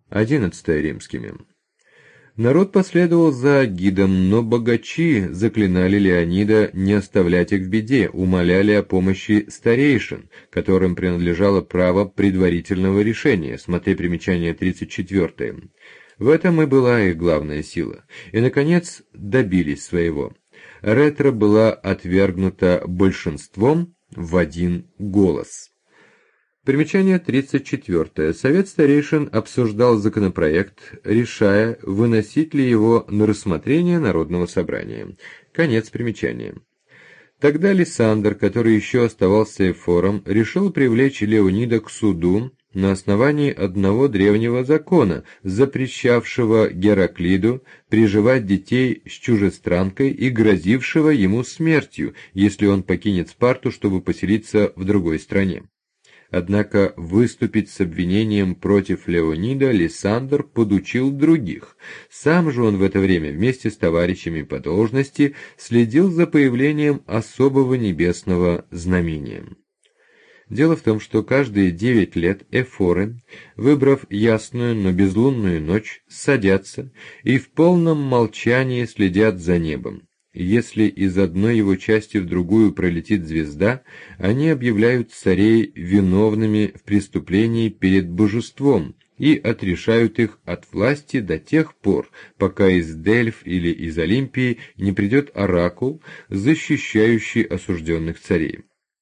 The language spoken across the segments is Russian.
11 римскими. Народ последовал за гидом, но богачи заклинали Леонида не оставлять их в беде, умоляли о помощи старейшин, которым принадлежало право предварительного решения, смотри примечание 34. В этом и была их главная сила. И, наконец, добились своего. Ретро была отвергнута большинством в один голос. Примечание 34. Совет старейшин обсуждал законопроект, решая, выносить ли его на рассмотрение Народного собрания. Конец примечания. Тогда Лисандр, который еще оставался эфором, решил привлечь Леонида к суду на основании одного древнего закона, запрещавшего Гераклиду приживать детей с чужестранкой и грозившего ему смертью, если он покинет Спарту, чтобы поселиться в другой стране. Однако выступить с обвинением против Леонида Лисандр подучил других. Сам же он в это время вместе с товарищами по должности следил за появлением особого небесного знамения. Дело в том, что каждые 9 лет эфоры, выбрав ясную, но безлунную ночь, садятся и в полном молчании следят за небом. Если из одной его части в другую пролетит звезда, они объявляют царей виновными в преступлении перед божеством и отрешают их от власти до тех пор, пока из Дельф или из Олимпии не придет оракул, защищающий осужденных царей.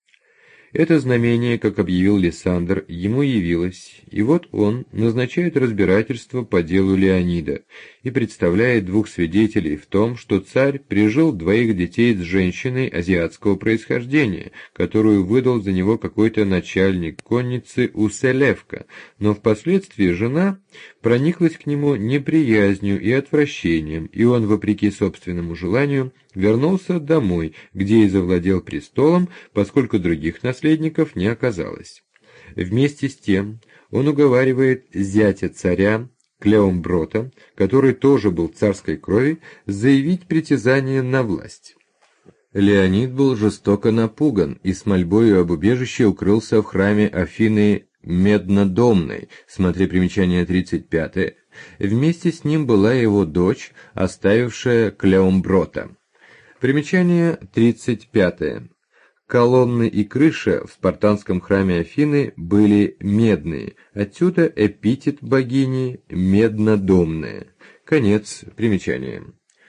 Это знамение, как объявил Лисандр, ему явилось, и вот он назначает разбирательство по делу Леонида и представляет 2 свидетелей в том, что царь прижил 2 детей с женщиной азиатского происхождения, которую выдал за него какой-то начальник конницы Уселевка, но впоследствии жена прониклась к нему неприязнью и отвращением, и он, вопреки собственному желанию, вернулся домой, где и завладел престолом, поскольку других наследников не оказалось. Вместе с тем он уговаривает зятя царя Клеомброта, который тоже был царской крови, заявить притязание на власть. Леонид был жестоко напуган и с мольбою об убежище укрылся в храме Афины Меднодомной, смотри примечание 35. Вместе с ним была его дочь, оставившая Клеомброта. Примечание 35. Колонны и крыша в спартанском храме Афины были медные, отсюда эпитет богини «меднодомная». Конец примечания.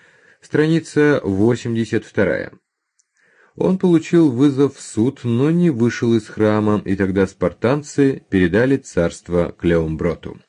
Страница 82. Он получил вызов в суд, но не вышел из храма, и тогда спартанцы передали царство Клеомброту.